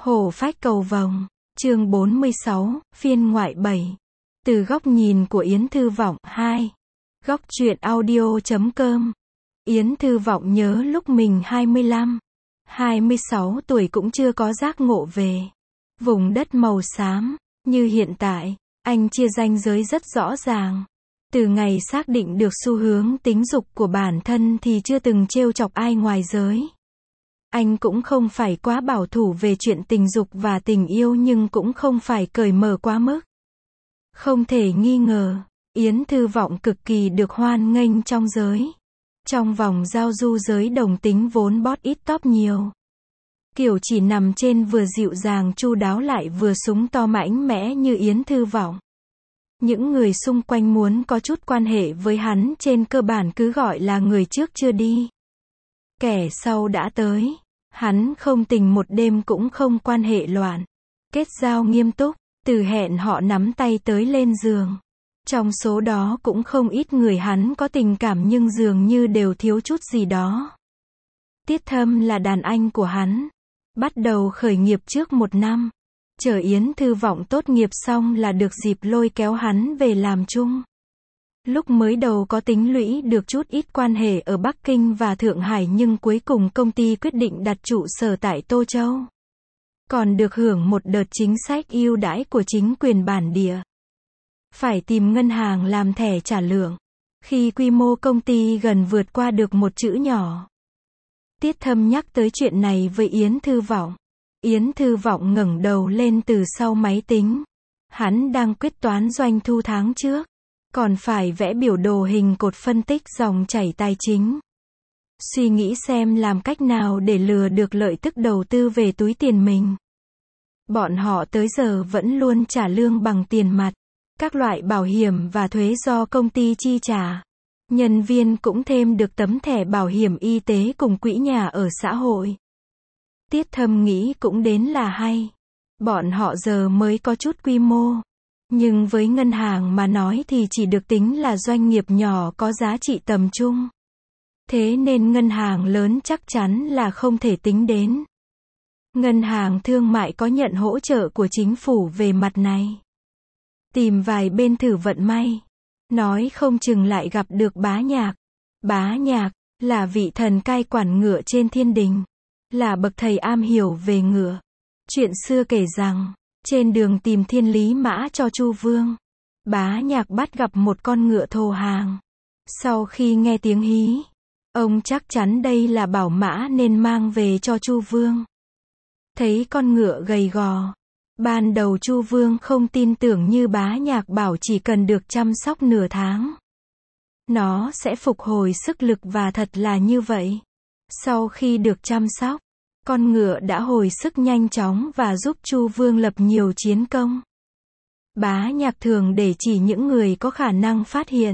Hổ phách cầu vồng, chương 46, phiên ngoại 7. Từ góc nhìn của Yến Thư Vọng 2. Góc truyện audio.com. Yến Thư Vọng nhớ lúc mình 25, 26 tuổi cũng chưa có giác ngộ về vùng đất màu xám, như hiện tại, anh chia ranh giới rất rõ ràng. Từ ngày xác định được xu hướng tính dục của bản thân thì chưa từng trêu chọc ai ngoài giới. Anh cũng không phải quá bảo thủ về chuyện tình dục và tình yêu nhưng cũng không phải cởi mở quá mức. Không thể nghi ngờ, Yến Thư Vọng cực kỳ được hoan nghênh trong giới. Trong vòng giao du giới đồng tính vốn bót ít tóp nhiều. Kiểu chỉ nằm trên vừa dịu dàng chu đáo lại vừa súng to mãnh mẽ như Yến Thư Vọng. Những người xung quanh muốn có chút quan hệ với hắn trên cơ bản cứ gọi là người trước chưa đi, kẻ sau đã tới. Hắn không tình một đêm cũng không quan hệ loạn. Kết giao nghiêm túc, từ hẹn họ nắm tay tới lên giường. Trong số đó cũng không ít người hắn có tình cảm nhưng dường như đều thiếu chút gì đó. Tiết Thâm là đàn anh của hắn. Bắt đầu khởi nghiệp trước 1 năm. Chờ Yến Thư Vọng tốt nghiệp xong là được dịp lôi kéo hắn về làm chung. Lúc mới đầu có tính lũy được chút ít quan hệ ở Bắc Kinh và Thượng Hải nhưng cuối cùng công ty quyết định đặt trụ sở tại Tô Châu. Còn được hưởng một đợt chính sách ưu đãi của chính quyền bản địa. Phải tìm ngân hàng làm thẻ trả lượng. Khi quy mô công ty gần vượt qua được một chữ nhỏ. Tiết Thâm nhắc tới chuyện này với Yến Thư Vọng. Yến Thư Vọng ngẩng đầu lên từ sau máy tính. Hắn đang quyết toán doanh thu tháng trước. Còn phải vẽ biểu đồ hình cột phân tích dòng chảy tài chính. Suy nghĩ xem làm cách nào để lừa được lợi tức đầu tư về túi tiền mình. Bọn họ tới giờ vẫn luôn trả lương bằng tiền mặt. Các loại bảo hiểm và thuế do công ty chi trả. Nhân viên cũng thêm được tấm thẻ bảo hiểm y tế cùng quỹ nhà ở xã hội. Tiết Thâm nghĩ cũng đến là hay. Bọn họ giờ mới có chút quy mô. Nhưng với ngân hàng mà nói thì chỉ được tính là doanh nghiệp nhỏ có giá trị tầm trung. Thế nên ngân hàng lớn chắc chắn là không thể tính đến. Ngân hàng thương mại có nhận hỗ trợ của chính phủ về mặt này. Tìm vài bên thử vận may. Nói không chừng lại gặp được Bá Nhạc. Bá Nhạc là vị thần cai quản ngựa trên thiên đình. Là bậc thầy am hiểu về ngựa. Chuyện xưa kể rằng, trên đường tìm thiên lý mã cho Chu Vương, Bá Nhạc bắt gặp một con ngựa thồ hàng. Sau khi nghe tiếng hí, ông chắc chắn đây là bảo mã nên mang về cho Chu Vương. Thấy con ngựa gầy gò. Ban đầu Chu Vương không tin tưởng như Bá Nhạc bảo chỉ cần được chăm sóc nửa tháng. Nó sẽ phục hồi sức lực và thật là như vậy. Sau khi được chăm sóc, con ngựa đã hồi sức nhanh chóng và giúp Chu Vương lập nhiều chiến công. Bá Nhạc thường để chỉ những người có khả năng phát hiện.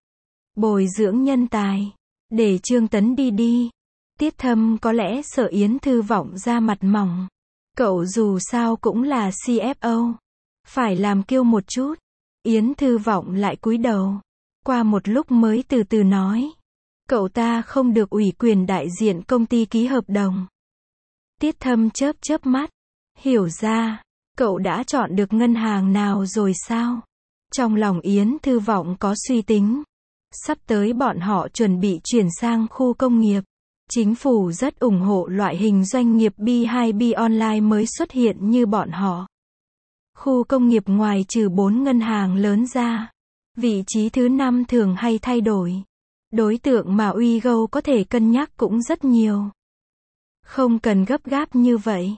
Bồi dưỡng nhân tài. Để Trương Tấn đi. Tiết Thâm có lẽ sợ Yến Thư Vọng ra mặt mỏng. Cậu dù sao cũng là CFO. Phải làm kiêu một chút. Yến Thư Vọng lại cúi đầu. Qua một lúc mới từ từ nói. Cậu ta không được ủy quyền đại diện công ty ký hợp đồng. Tiết Thâm chớp mắt. Hiểu ra. Cậu đã chọn được ngân hàng nào rồi sao? Trong lòng Yến Thư Vọng có suy tính. Sắp tới bọn họ chuẩn bị chuyển sang khu công nghiệp. Chính phủ rất ủng hộ loại hình doanh nghiệp B2B online mới xuất hiện như bọn họ. Khu công nghiệp ngoài trừ 4 ngân hàng lớn ra, vị trí thứ 5 thường hay thay đổi. Đối tượng mà Uygo có thể cân nhắc cũng rất nhiều. Không cần gấp gáp như vậy.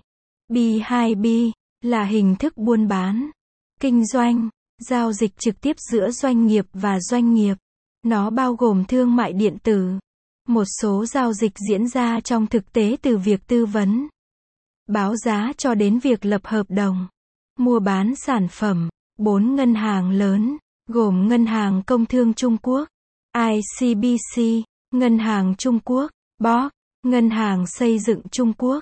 B2B là hình thức buôn bán, kinh doanh, giao dịch trực tiếp giữa doanh nghiệp và doanh nghiệp. Nó bao gồm thương mại điện tử. Một số giao dịch diễn ra trong thực tế từ việc tư vấn, báo giá cho đến việc lập hợp đồng, mua bán sản phẩm. 4 ngân hàng lớn, gồm Ngân hàng Công thương Trung Quốc, ICBC, Ngân hàng Trung Quốc, BOC, Ngân hàng Xây dựng Trung Quốc,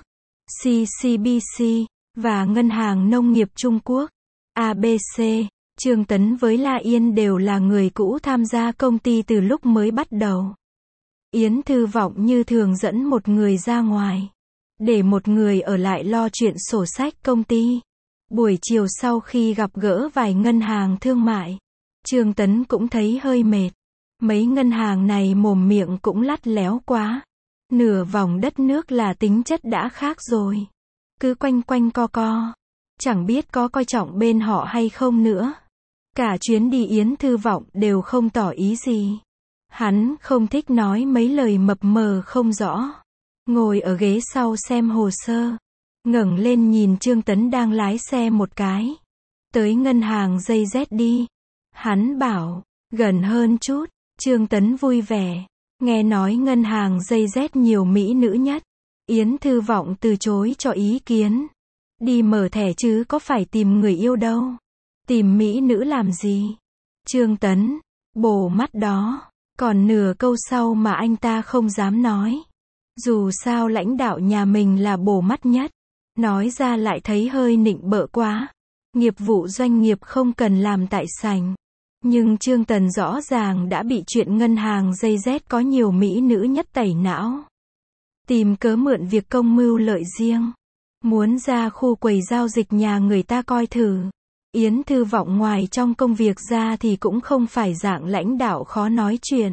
CCBC, và Ngân hàng Nông nghiệp Trung Quốc, ABC. Trương Tấn với La Yên đều là người cũ tham gia công ty từ lúc mới bắt đầu. Yến Thư Vọng như thường dẫn một người ra ngoài. để một người ở lại lo chuyện sổ sách công ty. Buổi chiều sau khi gặp gỡ vài ngân hàng thương mại, Trương Tấn cũng thấy hơi mệt. Mấy ngân hàng này mồm miệng cũng lắt léo quá. Nửa vòng đất nước là tính chất đã khác rồi. Cứ quanh quanh co co. Chẳng biết có coi trọng bên họ hay không nữa. Cả chuyến đi Yến Thư Vọng đều không tỏ ý gì. Hắn không thích nói mấy lời mập mờ không rõ. Ngồi ở ghế sau xem hồ sơ. Ngẩng lên nhìn Trương Tấn đang lái xe một cái. Tới ngân hàng dây Z đi. Hắn bảo, gần hơn chút. Trương Tấn vui vẻ. Nghe nói ngân hàng dây Z nhiều mỹ nữ nhất. Yến Thư Vọng từ chối cho ý kiến. Đi mở thẻ chứ có phải tìm người yêu đâu. Tìm mỹ nữ làm gì? Trương Tấn, bổ mắt đó. Còn nửa câu sau mà anh ta không dám nói. Dù sao lãnh đạo nhà mình là bổ mắt nhất. Nói ra lại thấy hơi nịnh bợ quá. Nghiệp vụ doanh nghiệp không cần làm tại sảnh. Nhưng Trương Tấn rõ ràng đã bị chuyện ngân hàng dây Z có nhiều mỹ nữ nhất tẩy não. Tìm cớ mượn việc công mưu lợi riêng. Muốn ra khu quầy giao dịch nhà người ta coi thử. Yến Thư Vọng ngoài trong công việc ra thì cũng không phải dạng lãnh đạo khó nói chuyện.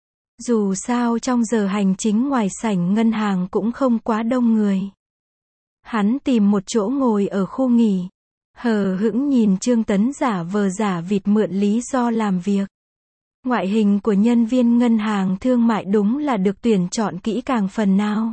Dù sao trong giờ hành chính ngoài sảnh ngân hàng cũng không quá đông người. Hắn tìm một chỗ ngồi ở khu nghỉ. Hờ hững nhìn Trương Tấn giả vờ giả vịt mượn lý do làm việc. Ngoại hình của nhân viên ngân hàng thương mại đúng là được tuyển chọn kỹ càng phần nào.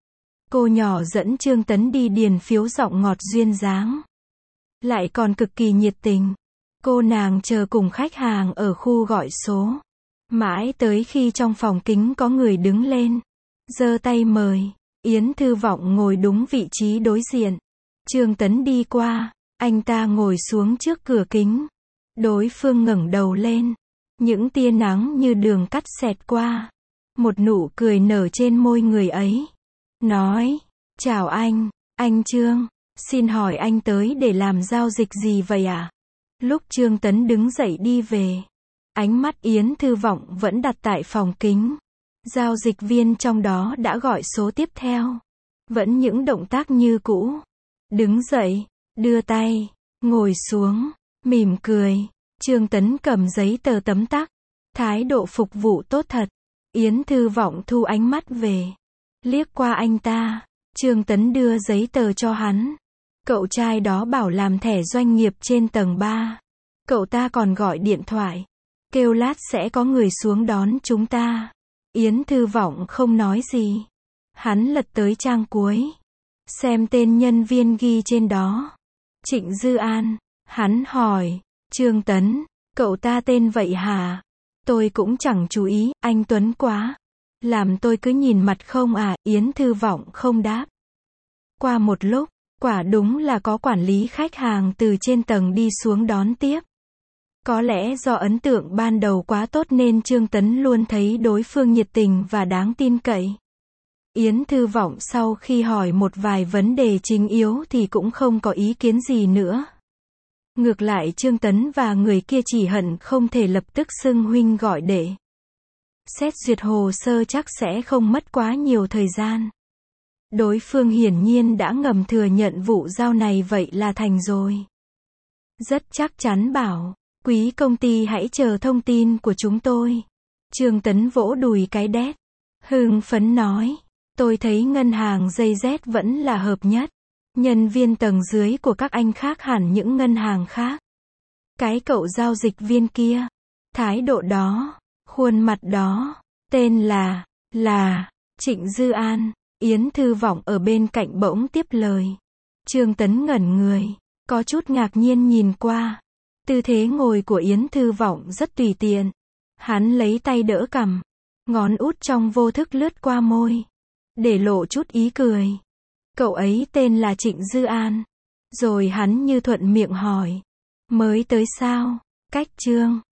Cô nhỏ dẫn Trương Tấn đi điền phiếu giọng ngọt duyên dáng. Lại còn cực kỳ nhiệt tình. Cô nàng chờ cùng khách hàng ở khu gọi số. Mãi tới khi trong phòng kính có người đứng lên. Giơ tay mời. Yến Thư Vọng ngồi đúng vị trí đối diện. Trương Tấn đi qua. Anh ta ngồi xuống trước cửa kính. Đối phương ngẩng đầu lên. Những tia nắng như đường cắt xẹt qua. Một nụ cười nở trên môi người ấy. Nói, chào anh Trương, xin hỏi anh tới để làm giao dịch gì vậy ạ? Lúc Trương Tấn đứng dậy đi về, ánh mắt Yến Thư Vọng vẫn đặt tại phòng kính. Giao dịch viên trong đó đã gọi số tiếp theo. Vẫn những động tác như cũ. Đứng dậy, đưa tay, ngồi xuống, mỉm cười. Trương Tấn cầm giấy tờ tấm tắc. Thái độ phục vụ tốt thật. Yến Thư Vọng thu ánh mắt về. Liếc qua anh ta. Trương Tấn đưa giấy tờ cho hắn. Cậu trai đó bảo làm thẻ doanh nghiệp trên tầng 3. Cậu ta còn gọi điện thoại. Kêu lát sẽ có người xuống đón chúng ta. Yến Thư Vọng không nói gì. Hắn lật tới trang cuối. Xem tên nhân viên ghi trên đó. Trịnh Dư An. Hắn hỏi. Trương Tấn, cậu ta tên vậy hả? Tôi cũng chẳng chú ý, anh Tuấn quá. Làm tôi cứ nhìn mặt không à, Yến Thư Vọng không đáp. Qua một lúc, quả đúng là có quản lý khách hàng từ trên tầng đi xuống đón tiếp. Có lẽ do ấn tượng ban đầu quá tốt nên Trương Tấn luôn thấy đối phương nhiệt tình và đáng tin cậy. Yến Thư Vọng sau khi hỏi một vài vấn đề chính yếu thì cũng không có ý kiến gì nữa. Ngược lại Trương Tấn và người kia chỉ hận không thể lập tức xưng huynh gọi đệ. Xét duyệt hồ sơ chắc sẽ không mất quá nhiều thời gian. Đối phương hiển nhiên đã ngầm thừa nhận vụ giao này vậy là thành rồi. Rất chắc chắn bảo, quý công ty hãy chờ thông tin của chúng tôi. Trương Tấn vỗ đùi cái đét. Hưng phấn nói, tôi thấy ngân hàng dây Z vẫn là hợp nhất. Nhân viên tầng dưới của các anh khác hẳn những ngân hàng khác. Cái cậu giao dịch viên kia, thái độ đó, khuôn mặt đó, tên là Trịnh Dư An. Yến Thư Vọng ở bên cạnh bỗng tiếp lời. Trương Tấn ngẩn người, có chút ngạc nhiên nhìn qua. Tư thế ngồi của Yến Thư Vọng rất tùy tiện. Hắn lấy tay đỡ cằm, ngón út trong vô thức lướt qua môi, để lộ chút ý cười. Cậu ấy tên là Trịnh Dư An. Rồi hắn như thuận miệng hỏi. Mới tới sao? Cách Trương